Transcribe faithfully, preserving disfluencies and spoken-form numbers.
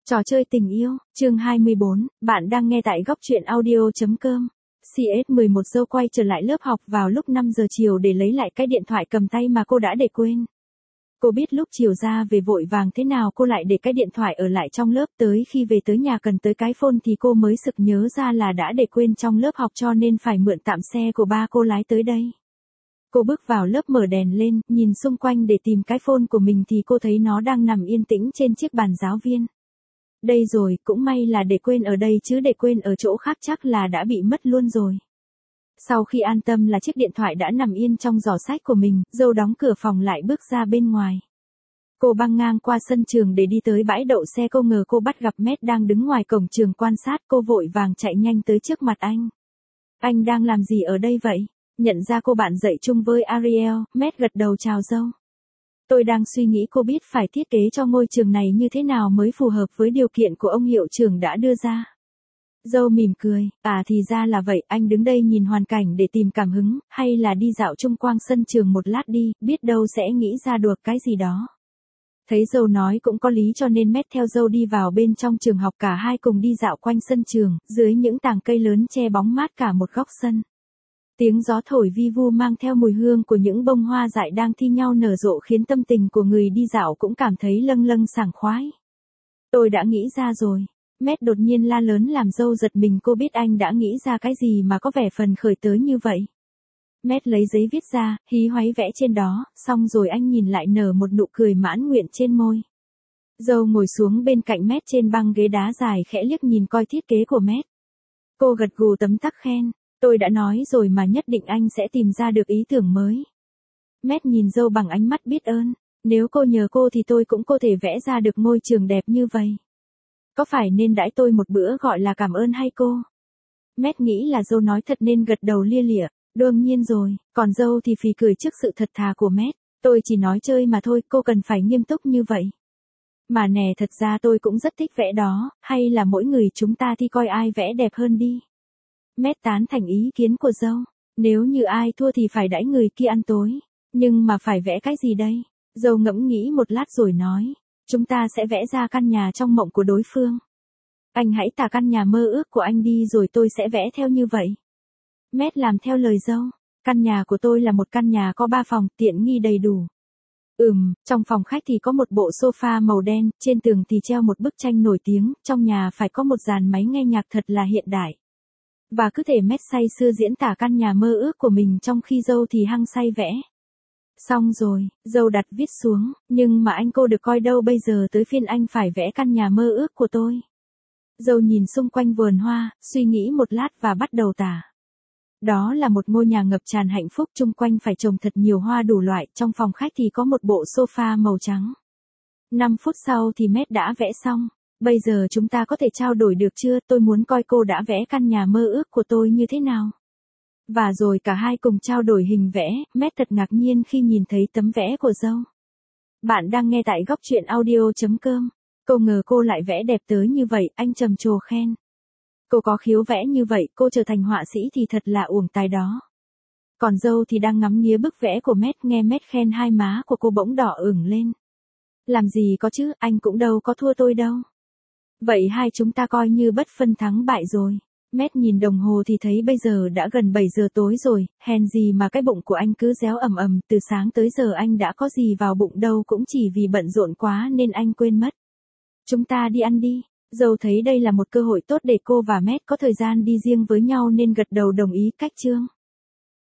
Trò chơi tình yêu, chương hai mươi bốn, bạn đang nghe tại góc truyện audio.com. xê ét mười một Dâu quay trở lại lớp học vào lúc năm giờ chiều để lấy lại cái điện thoại cầm tay mà cô đã để quên. Cô biết lúc chiều ra về vội vàng thế nào cô lại để cái điện thoại ở lại trong lớp, tới khi về tới nhà cần tới cái phone thì cô mới sực nhớ ra là đã để quên trong lớp học cho nên phải mượn tạm xe của ba cô lái tới đây. Cô bước vào lớp mở đèn lên, nhìn xung quanh để tìm cái phone của mình thì cô thấy nó đang nằm yên tĩnh trên chiếc bàn giáo viên. Đây rồi, cũng may là để quên ở đây chứ để quên ở chỗ khác chắc là đã bị mất luôn rồi. Sau khi an tâm là chiếc điện thoại đã nằm yên trong giỏ sách của mình, Dâu đóng cửa phòng lại bước ra bên ngoài. Cô băng ngang qua sân trường để đi tới bãi đậu xe, cô ngờ cô bắt gặp Matt đang đứng ngoài cổng trường quan sát, cô vội vàng chạy nhanh tới trước mặt anh. Anh đang làm gì ở đây vậy? Nhận ra cô bạn dạy chung với Ariel, Matt gật đầu chào Dâu. Tôi đang suy nghĩ cô biết phải thiết kế cho ngôi trường này như thế nào mới phù hợp với điều kiện của ông hiệu trưởng đã đưa ra. Dâu mỉm cười, à thì ra là vậy, anh đứng đây nhìn hoàn cảnh để tìm cảm hứng, hay là đi dạo chung quanh sân trường một lát đi, biết đâu sẽ nghĩ ra được cái gì đó. Thấy Dâu nói cũng có lý cho nên Matt theo Dâu đi vào bên trong trường học, cả hai cùng đi dạo quanh sân trường, dưới những tàng cây lớn che bóng mát cả một góc sân. Tiếng gió thổi vi vu mang theo mùi hương của những bông hoa dại đang thi nhau nở rộ khiến tâm tình của người đi dạo cũng cảm thấy lâng lâng sảng khoái. Tôi đã nghĩ ra rồi. Matt đột nhiên la lớn làm Dâu giật mình, cô biết anh đã nghĩ ra cái gì mà có vẻ phần khởi tới như vậy. Matt lấy giấy viết ra, hí hoáy vẽ trên đó, xong rồi anh nhìn lại nở một nụ cười mãn nguyện trên môi. Dâu ngồi xuống bên cạnh Matt trên băng ghế đá dài khẽ liếc nhìn coi thiết kế của Matt. Cô gật gù tấm tắc khen. Tôi đã nói rồi mà, nhất định anh sẽ tìm ra được ý tưởng mới. Matt nhìn Dâu bằng ánh mắt biết ơn. Nếu cô nhờ cô thì tôi cũng có thể vẽ ra được ngôi trường đẹp như vậy. Có phải nên đãi tôi một bữa gọi là cảm ơn hay cô? Matt nghĩ là Dâu nói thật nên gật đầu lia lịa. Đương nhiên rồi, còn Dâu thì phì cười trước sự thật thà của Matt. Tôi chỉ nói chơi mà thôi, cô cần phải nghiêm túc như vậy. Mà nè, thật ra tôi cũng rất thích vẽ đó, hay là mỗi người chúng ta thi coi ai vẽ đẹp hơn đi. Matt tán thành ý kiến của Dâu. Nếu như ai thua thì phải đãi người kia ăn tối. Nhưng mà phải vẽ cái gì đây? Dâu ngẫm nghĩ một lát rồi nói. Chúng ta sẽ vẽ ra căn nhà trong mộng của đối phương. Anh hãy tả căn nhà mơ ước của anh đi rồi tôi sẽ vẽ theo như vậy. Matt làm theo lời Dâu. Căn nhà của tôi là một căn nhà có ba phòng, tiện nghi đầy đủ. Ừm, trong phòng khách thì có một bộ sofa màu đen, trên tường thì treo một bức tranh nổi tiếng, trong nhà phải có một dàn máy nghe nhạc thật là hiện đại. Và cứ thể Matt say sưa diễn tả căn nhà mơ ước của mình trong khi Dâu thì hăng say vẽ. Xong rồi, Dâu đặt viết xuống, nhưng mà anh cô được coi đâu, bây giờ tới phiên anh phải vẽ căn nhà mơ ước của tôi. Dâu nhìn xung quanh vườn hoa, suy nghĩ một lát và bắt đầu tả. Đó là một ngôi nhà ngập tràn hạnh phúc, chung quanh phải trồng thật nhiều hoa đủ loại, trong phòng khách thì có một bộ sofa màu trắng. năm phút sau thì Matt đã vẽ xong. Bây giờ chúng ta có thể trao đổi được chưa, tôi muốn coi cô đã vẽ căn nhà mơ ước của tôi như thế nào. Và rồi cả hai cùng trao đổi hình vẽ, Matt thật ngạc nhiên khi nhìn thấy tấm vẽ của Dâu. Bạn đang nghe tại góc truyện audio.com. Cô ngờ cô lại vẽ đẹp tới như vậy, anh trầm trồ khen. Cô có khiếu vẽ như vậy, cô trở thành họa sĩ thì thật là uổng tài đó. Còn Dâu thì đang ngắm nghía bức vẽ của Matt, nghe Matt khen hai má của cô bỗng đỏ ửng lên. Làm gì có chứ, anh cũng đâu có thua tôi đâu. Vậy hai chúng ta coi như bất phân thắng bại rồi. Matt nhìn đồng hồ thì thấy bây giờ đã gần bảy giờ tối rồi, hèn gì mà cái bụng của anh cứ réo ầm ầm, từ sáng tới giờ anh đã có gì vào bụng đâu, cũng chỉ vì bận rộn quá nên anh quên mất. Chúng ta đi ăn đi. Dâu thấy đây là một cơ hội tốt để cô và Matt có thời gian đi riêng với nhau nên gật đầu đồng ý. Cách chương